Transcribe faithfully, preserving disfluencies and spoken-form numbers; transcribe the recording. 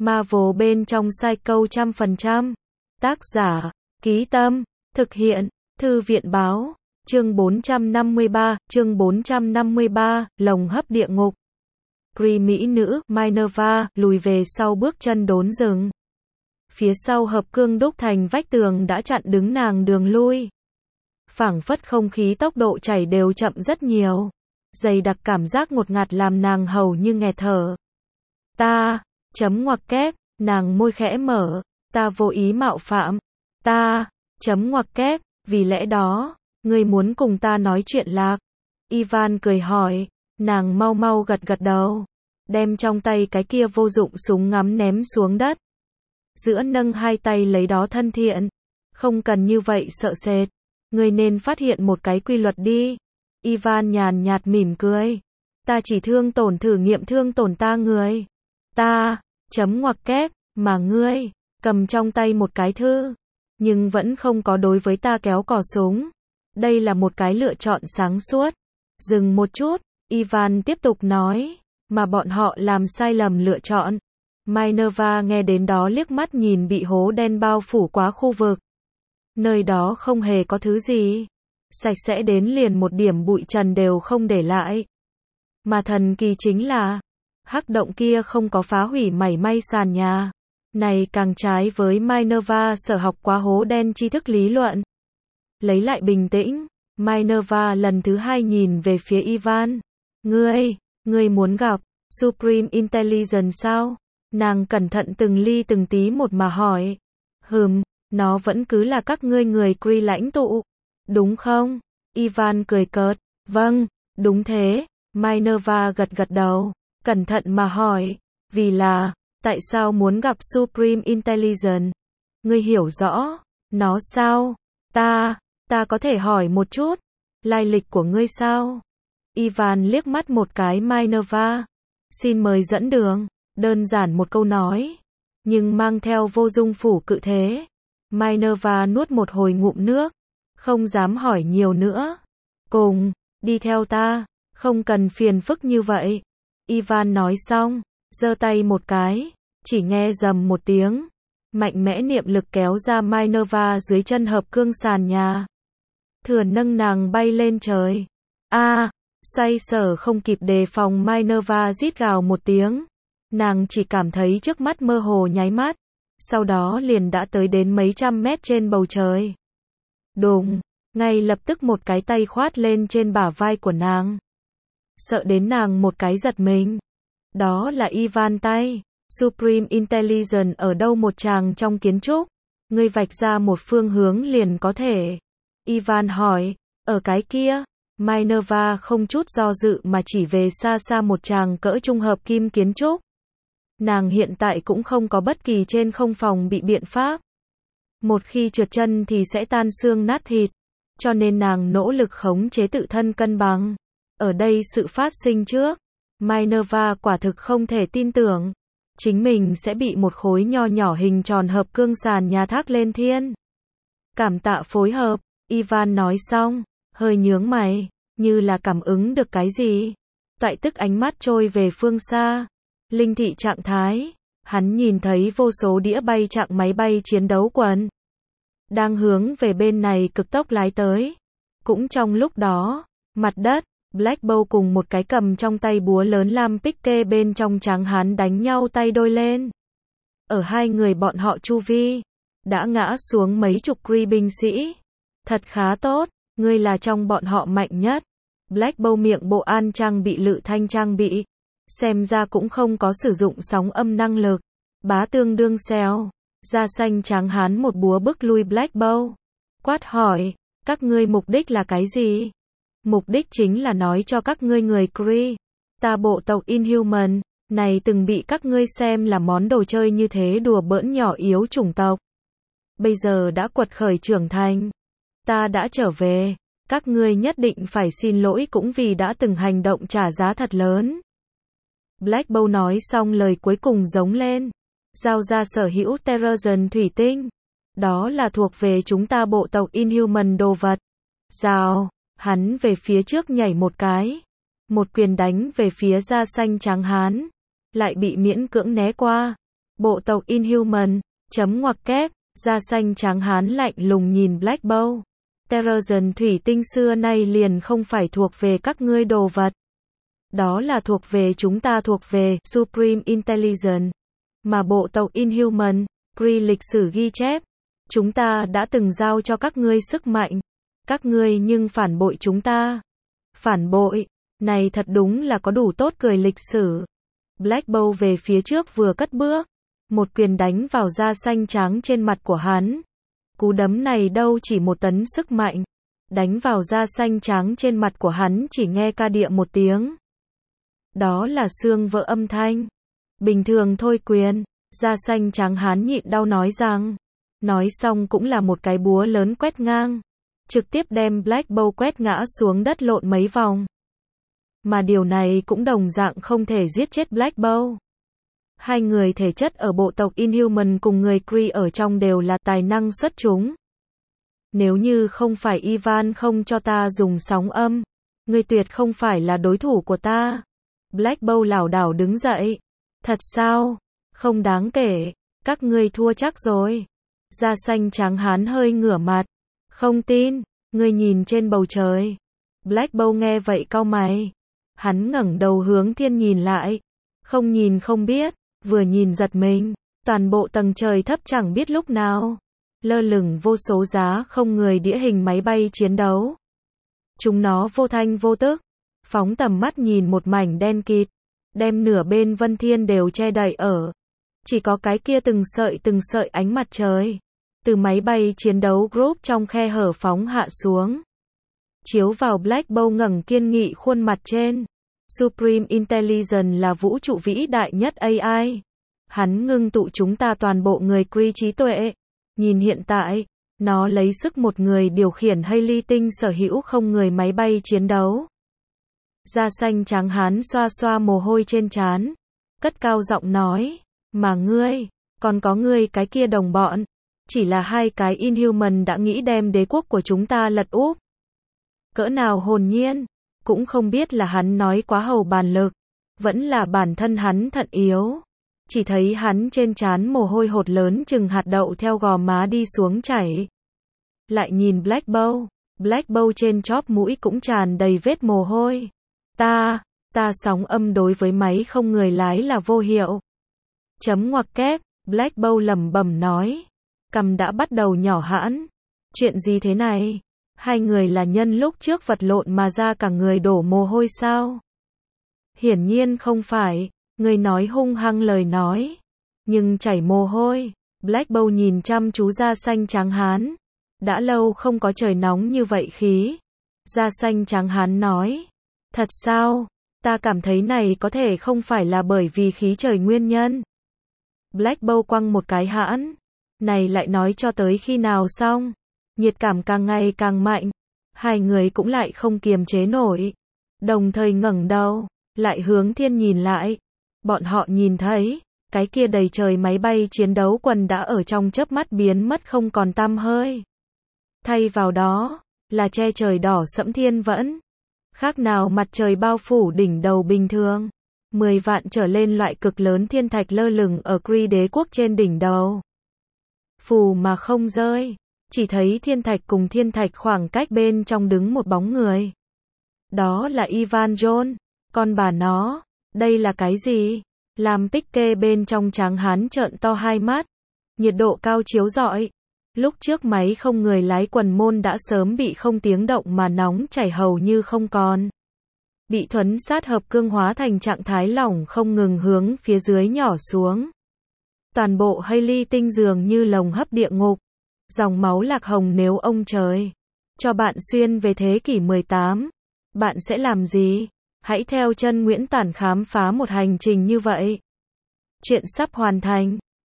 Marvel bên trong Psycho trăm phần trăm. Tác giả, Ký Tâm, thực hiện, Thư viện báo, chương bốn trăm năm mươi ba, chương bốn trăm năm mươi ba, lồng hấp địa ngục. Kree mỹ nữ, Minerva, lùi về sau bước chân đốn dừng. Phía sau hợp cương đúc thành vách tường đã chặn đứng nàng đường lui. Phảng phất không khí tốc độ chảy đều chậm rất nhiều. Dày đặc cảm giác ngột ngạt làm nàng hầu như nghẹt thở. Ta, chấm ngoặc kép, nàng môi khẽ mở, ta vô ý mạo phạm. Ta, chấm ngoặc kép, vì lẽ đó, ngươi muốn cùng ta nói chuyện lạc. Ivan cười hỏi, nàng mau mau gật gật đầu, đem trong tay cái kia vô dụng súng ngắm ném xuống đất. Giữa nâng hai tay lấy đó thân thiện, không cần như vậy sợ sệt, ngươi nên phát hiện một cái quy luật đi. Ivan nhàn nhạt mỉm cười, ta chỉ thương tổn thử nghiệm thương tổn ta người. Ta, chấm ngoặc kép, mà ngươi, cầm trong tay một cái thư, nhưng vẫn không có đối với ta kéo cò súng. Đây là một cái lựa chọn sáng suốt. Dừng một chút, Ivan tiếp tục nói, mà bọn họ làm sai lầm lựa chọn. Minerva nghe đến đó liếc mắt nhìn bị hố đen bao phủ quá khu vực. Nơi đó không hề có thứ gì. Sạch sẽ đến liền một điểm bụi trần đều không để lại. Mà thần kỳ chính là, hắc động kia không có phá hủy mảy may sàn nhà. Này càng trái với Minerva sở học quá hố đen tri thức lý luận. Lấy lại bình tĩnh, Minerva lần thứ hai nhìn về phía Ivan. Ngươi, ngươi muốn gặp Supreme Intelligence sao? Nàng cẩn thận từng ly từng tí một mà hỏi. Hừm, nó vẫn cứ là các ngươi người Kree lãnh tụ, đúng không? Ivan cười cợt. Vâng, đúng thế. Minerva gật gật đầu, cẩn thận mà hỏi. Vì là, tại sao muốn gặp Supreme Intelligence? Ngươi hiểu rõ nó sao? Ta, ta có thể hỏi một chút, lai lịch của ngươi sao? Ivan liếc mắt một cái Minerva. Xin mời dẫn đường. Đơn giản một câu nói, nhưng mang theo vô dung phủ cự thế. Minerva nuốt một hồi ngụm nước, không dám hỏi nhiều nữa. Cùng, đi theo ta, không cần phiền phức như vậy. Ivan nói xong, giơ tay một cái, chỉ nghe rầm một tiếng. Mạnh mẽ niệm lực kéo ra Minerva dưới chân hợp cương sàn nhà. Thừa nâng nàng bay lên trời. A, xoay sở không kịp đề phòng Minerva rít gào một tiếng. Nàng chỉ cảm thấy trước mắt mơ hồ nháy mắt, sau đó liền đã tới đến mấy trăm mét trên bầu trời. Đùng, ngay lập tức một cái tay khoát lên trên bả vai của nàng. Sợ đến nàng một cái giật mình. Đó là Ivan tay. Supreme Intelligence ở đâu một tràng trong kiến trúc? Ngươi vạch ra một phương hướng liền có thể. Ivan hỏi, ở cái kia. Minerva không chút do dự mà chỉ về xa xa một tràng cỡ trung hợp kim kiến trúc. Nàng hiện tại cũng không có bất kỳ trên không phòng bị biện pháp. Một khi trượt chân thì sẽ tan xương nát thịt. Cho nên nàng nỗ lực khống chế tự thân cân bằng. Ở đây sự phát sinh trước. Minerva quả thực không thể tin tưởng. Chính mình sẽ bị một khối nho nhỏ hình tròn hợp cương sàn nhà thác lên thiên. Cảm tạ phối hợp. Ivan nói xong, hơi nhướng mày, như là cảm ứng được cái gì. Toại tức ánh mắt trôi về phương xa. Linh thị trạng thái, hắn nhìn thấy vô số đĩa bay chặng máy bay chiến đấu quần. Đang hướng về bên này cực tốc lái tới. Cũng trong lúc đó, mặt đất, Black Bolt cùng một cái cầm trong tay búa lớn lam picke bên trong tráng hán đánh nhau tay đôi lên. Ở hai người bọn họ chu vi, đã ngã xuống mấy chục Kree binh sĩ. Thật khá tốt, ngươi là trong bọn họ mạnh nhất. Black Bolt miệng bộ an trang bị lự thanh trang bị. Xem ra cũng không có sử dụng sóng âm năng lực. Bá tương đương xèo. Da xanh tráng hán một búa bức lui Black Bolt. Quát hỏi, các ngươi mục đích là cái gì? Mục đích chính là nói cho các ngươi người Kree. Ta bộ tộc Inhuman, này từng bị các ngươi xem là món đồ chơi như thế đùa bỡn nhỏ yếu chủng tộc. Bây giờ đã quật khởi trưởng thành. Ta đã trở về. Các ngươi nhất định phải xin lỗi cũng vì đã từng hành động trả giá thật lớn. Black Bolt nói xong lời cuối cùng giống lên. Giao ra sở hữu Terrogen thủy tinh. Đó là thuộc về chúng ta bộ tộc Inhuman đồ vật. Rào, hắn về phía trước nhảy một cái. Một quyền đánh về phía da xanh trắng hán. Lại bị miễn cưỡng né qua. Bộ tộc Inhuman, chấm ngoặc kép, da xanh trắng hán lạnh lùng nhìn Black Bolt. Terrigen thủy tinh xưa nay liền không phải thuộc về các ngươi đồ vật. Đó là thuộc về chúng ta, thuộc về Supreme Intelligence. Mà bộ tộc Inhuman, Kree lịch sử ghi chép, chúng ta đã từng giao cho các ngươi sức mạnh. Các ngươi nhưng phản bội chúng ta. Phản bội, này thật đúng là có đủ tốt cười lịch sử. Black Bolt về phía trước vừa cất bước, một quyền đánh vào da xanh trắng trên mặt của hắn. Cú đấm này đâu chỉ một tấn sức mạnh, đánh vào da xanh trắng trên mặt của hắn chỉ nghe ca địa một tiếng. Đó là xương vỡ âm thanh. Bình thường thôi quyền, da xanh trắng hắn nhịn đau nói rằng. Nói xong cũng là một cái búa lớn quét ngang, trực tiếp đem Black Bolt quét ngã xuống đất lộn mấy vòng. Mà điều này cũng đồng dạng không thể giết chết Black Bolt. Hai người thể chất ở bộ tộc Inhuman cùng người Kree ở trong đều là tài năng xuất chúng. Nếu như không phải Ivan không cho ta dùng sóng âm, ngươi tuyệt không phải là đối thủ của ta. Black Bolt lảo đảo đứng dậy. Thật sao? Không đáng kể, các ngươi thua chắc rồi. Da xanh trắng hán hơi ngửa mặt. Không tin, ngươi nhìn trên bầu trời. Black Bolt nghe vậy cau mày. Hắn ngẩng đầu hướng thiên nhìn lại. Không nhìn không biết, vừa nhìn giật mình. Toàn bộ tầng trời thấp chẳng biết lúc nào lơ lửng vô số giá không người đĩa hình máy bay chiến đấu. Chúng nó vô thanh vô tức, phóng tầm mắt nhìn một mảnh đen kịt, đem nửa bên vân thiên đều che đậy ở. Chỉ có cái kia từng sợi từng sợi ánh mặt trời, từ máy bay chiến đấu group trong khe hở phóng hạ xuống. Chiếu vào Black Bolt ngẩng kiên nghị khuôn mặt trên. Supreme Intelligence là vũ trụ vĩ đại nhất a i. Hắn ngưng tụ chúng ta toàn bộ người Kree trí tuệ. Nhìn hiện tại, nó lấy sức một người điều khiển Hailey tinh sở hữu không người máy bay chiến đấu. Da xanh trắng hán xoa xoa mồ hôi trên trán, cất cao giọng nói, mà ngươi, còn có ngươi cái kia đồng bọn, chỉ là hai cái Inhuman đã nghĩ đem đế quốc của chúng ta lật úp. Cỡ nào hồn nhiên, cũng không biết là hắn nói quá hầu bàn lực, vẫn là bản thân hắn thận yếu. Chỉ thấy hắn trên trán mồ hôi hột lớn chừng hạt đậu theo gò má đi xuống chảy. Lại nhìn Black Bolt, Black Bolt trên chóp mũi cũng tràn đầy vết mồ hôi. Ta, ta sóng âm đối với máy không người lái là vô hiệu. Chấm ngoặc kép, Black Bolt lẩm bẩm nói. Cằm đã bắt đầu nhỏ hãn. Chuyện gì thế này? Hai người là nhân lúc trước vật lộn mà ra cả người đổ mồ hôi sao? Hiển nhiên không phải. Người nói hung hăng lời nói, nhưng chảy mồ hôi. Black Bolt nhìn chăm chú da xanh trắng hán. Đã lâu không có trời nóng như vậy khí. Da xanh trắng hán nói. Thật sao? Ta cảm thấy này có thể không phải là bởi vì khí trời nguyên nhân. Black Bolt quăng một cái hãn. Này lại nói cho tới khi nào xong? Nhiệt cảm càng ngày càng mạnh. Hai người cũng lại không kiềm chế nổi. Đồng thời ngẩng đầu, lại hướng thiên nhìn lại. Bọn họ nhìn thấy, cái kia đầy trời máy bay chiến đấu quần đã ở trong chớp mắt biến mất không còn tăm hơi. Thay vào đó, là che trời đỏ sẫm thiên vẫn. Khác nào mặt trời bao phủ đỉnh đầu bình thường. Mười vạn trở lên loại cực lớn thiên thạch lơ lửng ở Kree đế quốc trên đỉnh đầu. Phù mà không rơi, chỉ thấy thiên thạch cùng thiên thạch khoảng cách bên trong đứng một bóng người. Đó là Ivan Jones, con bà nó. Đây là cái gì? Làm Picke bên trong tráng hán trợn to hai mắt. Nhiệt độ cao chiếu rọi. Lúc trước máy không người lái quần môn đã sớm bị không tiếng động mà nóng chảy hầu như không còn. Bị thuấn sát hợp cương hóa thành trạng thái lỏng không ngừng hướng phía dưới nhỏ xuống. Toàn bộ Hailey tinh dường như lồng hấp địa ngục. Dòng máu lạc hồng nếu ông trời cho bạn xuyên về thế kỷ mười tám. Bạn sẽ làm gì? Hãy theo chân Nguyễn Tản khám phá một hành trình như vậy. Chuyện sắp hoàn thành.